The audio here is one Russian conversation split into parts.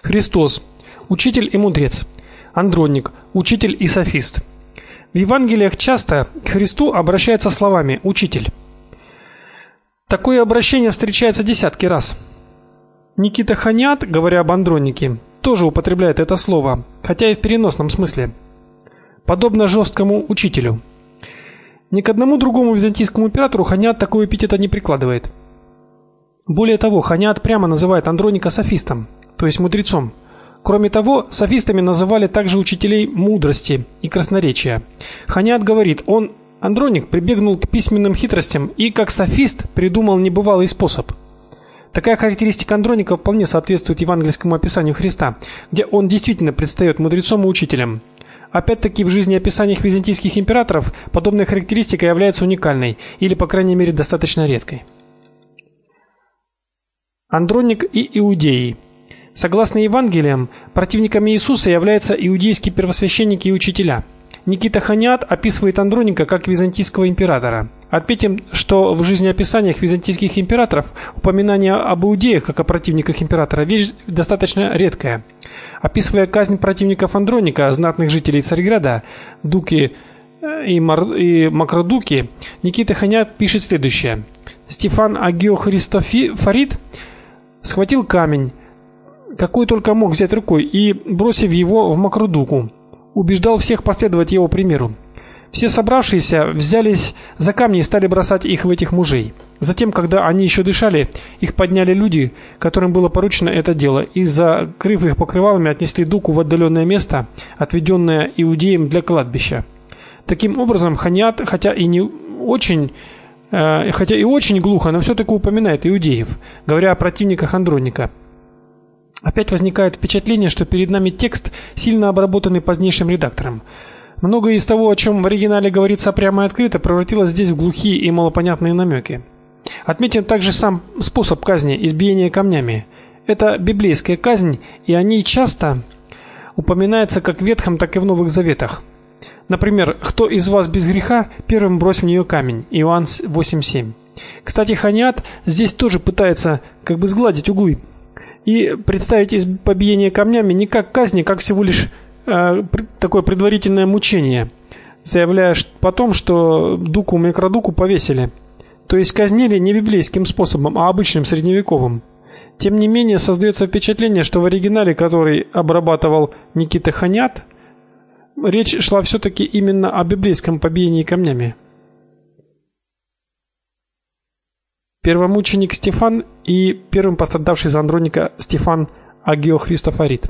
Христос – учитель и мудрец. Андроник – учитель и софист. В Евангелиях часто к Христу обращаются словами «учитель». Такое обращение встречается десятки раз. Никита Ханьят, говоря об Андронике, тоже употребляет это слово, хотя и в переносном смысле. Подобно жесткому учителю. Ни к одному другому византийскому императору Ханьят такого эпитета не прикладывает. Более того, Ханьят прямо называет Андроника софистом, то есть мудрецом. Кроме того, софистами называли также учителей мудрости и красноречия. Ханьят говорит, Андроник прибегнул к письменным хитростям и как софист придумал небывалый способ. Такая характеристика Андроника вполне соответствует евангельскому описанию Христа, где он действительно предстает мудрецом и учителем. Опять-таки в жизнеописаниях византийских императоров подобная характеристика является уникальной или, по крайней мере, достаточно редкой. Андроник и иудеи. Согласно Евангелиям, противниками Иисуса являются иудейские первосвященники и учителя. Никита Ханьят описывает Андроника как византийского императора. Отметим, что в жизнеописаниях византийских императоров упоминание об иудеях как о противниках императора вещь достаточно редкая. Описывая казнь противников Андроника, знатных жителей Царьграда, дуки и макродуки, Никита Ханьят пишет следующее: Стефан Агиохристофорит схватил камень, какой только мог взять рукой, и, бросив его в макродуку, убеждал всех последовать его примеру. Все собравшиеся взялись за камни и стали бросать их в этих мужей. Затем, когда они еще дышали, их подняли люди, которым было поручено это дело, и, закрыв их покрывалами, отнесли дуку в отдаленное место, отведенное иудеям для кладбища. Таким образом, Ханьят, хотя и очень глухо, но все-таки упоминает иудеев, говоря о противниках Андроника. Опять возникает впечатление, что перед нами текст, сильно обработанный позднейшим редактором. Многое из того, о чем в оригинале говорится прямо и открыто, превратилось здесь в глухие и малопонятные намеки. Отметим также сам способ казни – избиение камнями. Это библейская казнь, и о ней часто упоминается как в Ветхом, так и в Новых Заветах. Например, «Кто из вас без греха, первым брось в нее камень» Иоанн 8:7. Кстати, Ханьят здесь тоже пытается как бы сгладить углы и представить побиение камнями не как казнь, как всего лишь такое предварительное мучение, заявляя потом, что дуку макродуку повесили. То есть казнили не библейским способом, а обычным средневековым. Тем не менее, создается впечатление, что в оригинале, который обрабатывал Никита Ханьят, речь шла все-таки именно о библейском побиении камнями. Первомученик Стефан и первым пострадавший за Андроника Стефан Агиохристофорит.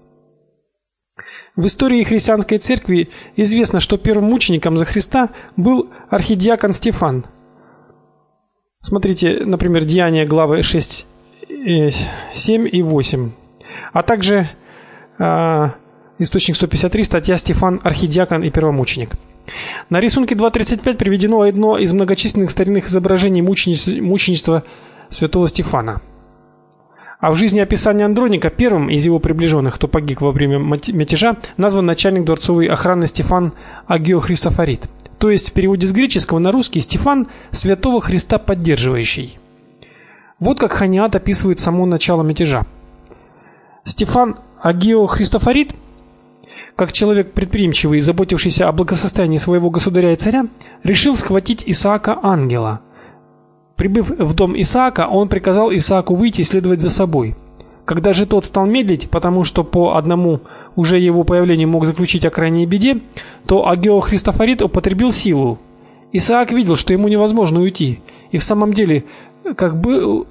В истории христианской церкви известно, что первым мучеником за Христа был архидиакон Стефан. Смотрите, например, Деяния, главы 6, 7 и 8. А также источник 153, статья «Стефан, архидиакон и первомученик». На рисунке 2.35 приведено одно из многочисленных старинных изображений мученичества святого Стефана. А в жизнеописании Андроника первым из его приближенных, кто погиб во время мятежа, назван начальник дворцовой охраны Стефан Агиохристофорит. То есть в переводе с греческого на русский Стефан святого Христа поддерживающий. Вот как Ханьят описывает само начало мятежа. Стефан Агиохристофорит, как человек предприимчивый, заботившийся о благосостоянии своего государя и царя, решил схватить Исаака ангела. Прибыв в дом Исаака, он приказал Исааку выйти и следовать за собой. Когда же тот стал медлить, потому что по одному уже его появлению мог заключить о крайней беде, то Агиохристофорит употребил силу. Исаак видел, что ему невозможно уйти, и в самом деле, как был,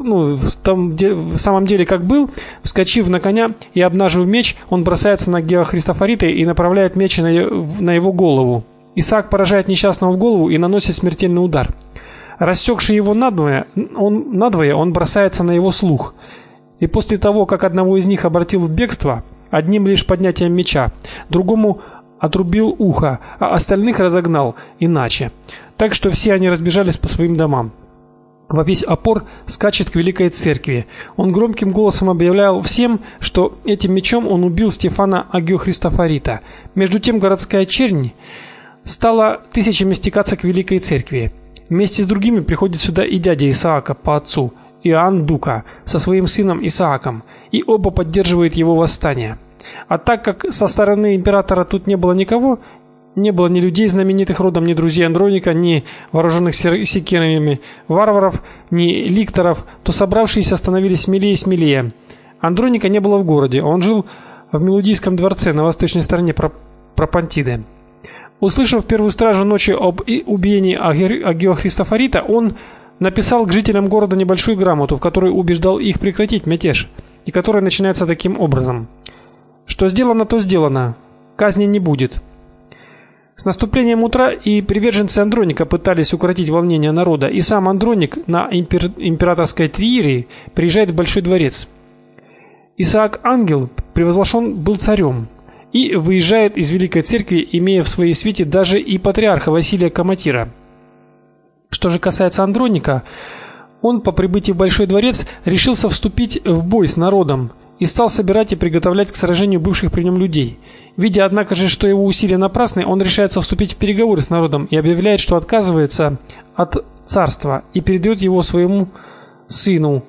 вскочив на коня и обнажив меч, он бросается на Агиохристофорита и направляет меч на его голову. Исаак поражает несчастного в голову и наносит смертельный удар. Рассекший его надвое, он бросается на его слух. И после того, как одного из них обратил в бегство, одним лишь поднятием меча, другому отрубил ухо, а остальных разогнал иначе. Так что все они разбежались по своим домам. Во весь опор скачет к великой церкви. Он громким голосом объявлял всем, что этим мечом он убил Стефана Агиохристофорита. Между тем городская чернь стала тысячами стекаться к великой церкви. Вместе с другими приходит сюда и дядя Исаака по отцу, Иоанн Дука со своим сыном Исааком, и оба поддерживают его восстание. А так как со стороны императора тут не было никого, не было ни людей знаменитых родом, ни друзей Андроника, ни вооруженных секирами варваров, ни ликторов, то собравшиеся становились смелее и смелее. Андроника не было в городе, он жил в Мелудийском дворце на восточной стороне Пропантиды. Услышав первую стражу ночи об убиении Агио Христофорита, он написал к жителям города небольшую грамоту, в которой убеждал их прекратить мятеж, и которая начинается таким образом: что сделано, то сделано, казни не будет. С наступлением утра и приверженцы Андроника пытались укротить волнение народа, и сам Андроник на императорской триере приезжает в Большой дворец. Исаак Ангел превозношен был царем и выезжает из Великой Церкви, имея в своей свите даже и патриарха Василия Коматира. Что же касается Андроника, он по прибытии в Большой дворец решился вступить в бой с народом и стал собирать и приготовлять к сражению бывших при нем людей. Видя, однако же, что его усилия напрасны, он решается вступить в переговоры с народом и объявляет, что отказывается от царства и передает его своему сыну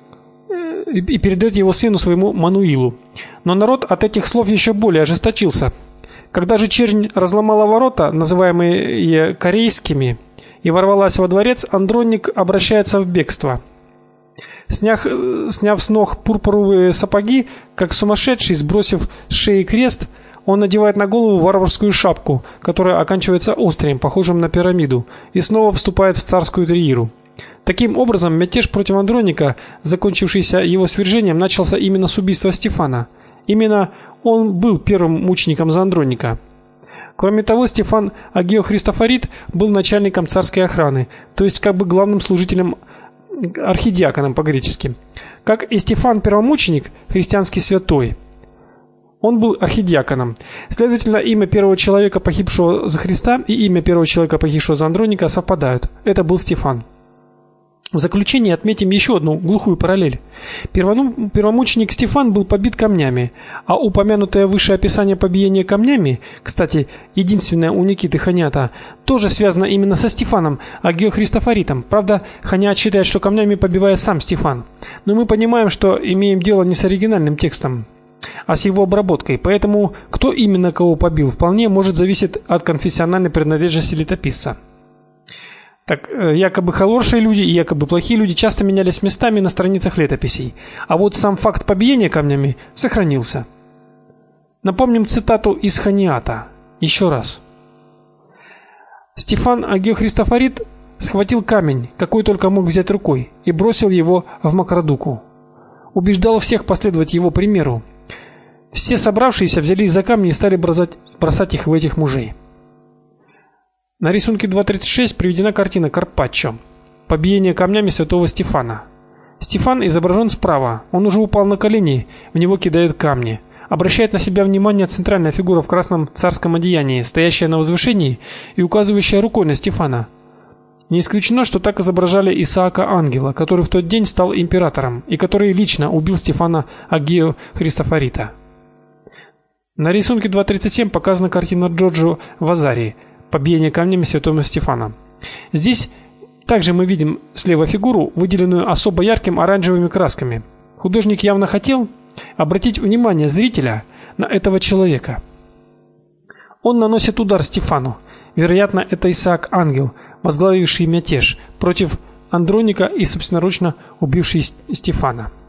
своему Мануилу. Но народ от этих слов еще более ожесточился. Когда же чернь разломала ворота, называемые корейскими, и ворвалась во дворец, Андроник обращается в бегство. Сняв с ног пурпуровые сапоги, как сумасшедший, сбросив с шеи крест, он надевает на голову варварскую шапку, которая оканчивается острием, похожим на пирамиду, и снова вступает в царскую триеру. Таким образом, мятеж против Андроника, закончившийся его свержением, начался именно с убийства Стефана. Именно он был первым мучеником за Андроника. Кроме того, Стефан Агио Христофорит был начальником царской охраны, то есть как бы главным служителем, архидиаконом по-гречески. Как и Стефан Первомученик, христианский святой, он был архидиаконом. Следовательно, имя первого человека, погибшего за Христа, и имя первого человека, погибшего за Андроника, совпадают. Это был Стефан. В заключение отметим еще одну глухую параллель. Первомученик Стефан был побит камнями, а упомянутое выше описание побиения камнями, кстати, единственное у Никиты Ханята, тоже связано именно со Стефаном Агио Христофоритом. Правда, Ханят считает, что камнями побивает сам Стефан. Но мы понимаем, что имеем дело не с оригинальным текстом, а с его обработкой. Поэтому кто именно кого побил, вполне может зависеть от конфессиональной принадлежности летописца. Так, якобы хорошие люди и якобы плохие люди часто менялись местами на страницах летописей, а вот сам факт побиения камнями сохранился. Напомним цитату из Ханиата еще раз. Стефан Агио Христофорит схватил камень, какой только мог взять рукой, и бросил его в Макродуку. Убеждал всех последовать его примеру. Все собравшиеся взялись за камни и стали бросать их в этих мужей. На рисунке 2.36 приведена картина Карпаччо. Побиение камнями святого Стефана. Стефан изображен справа. Он уже упал на колени, в него кидают камни. Обращает на себя внимание центральная фигура в красном царском одеянии, стоящая на возвышении и указывающая рукой на Стефана. Не исключено, что так изображали Исаака Ангела, который в тот день стал императором и который лично убил Стефана Агио Христофорита. На рисунке 2.37 показана картина Джорджо Вазари «Побиение камнями святого Стефана». Здесь также мы видим слева фигуру, выделенную особо ярким оранжевыми красками. Художник явно хотел обратить внимание зрителя на этого человека. Он наносит удар Стефану. Вероятно, это Исаак Ангел, возглавивший мятеж против Андроника и собственноручно убивший Стефана.